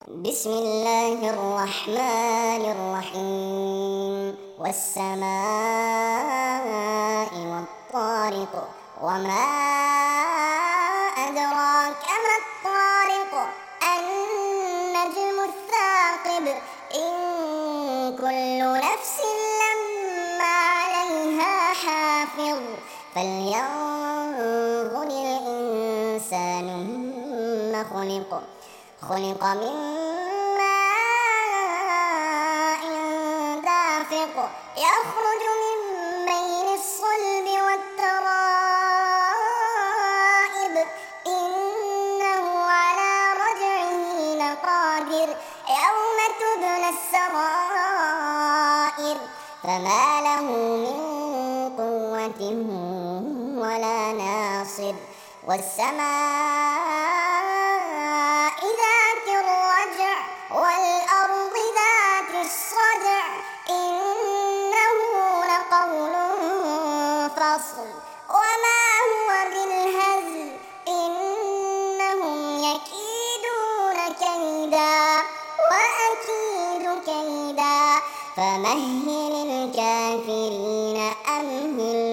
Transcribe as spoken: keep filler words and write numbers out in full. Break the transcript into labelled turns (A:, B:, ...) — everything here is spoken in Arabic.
A: بسم الله الرحمن الرحيم والسماء والطارق وما أدراك ما الطارق النجم الثاقب إن كل نفس لما عليها حافظ فلينظر الإنسان مما خلق خلق من ماء دافق يخرج من بين الصلب والترائب إنه على رجعه لقادر يوم تبلى السرائر فما له من قوة ولا ناصر والسماء ذات الرجع والأرض ذات الصدع إنه لقول فصل وما هو بالهزل إنهم يكيدون كيدا وأكيد كيدا فمهل الكافرين أمهل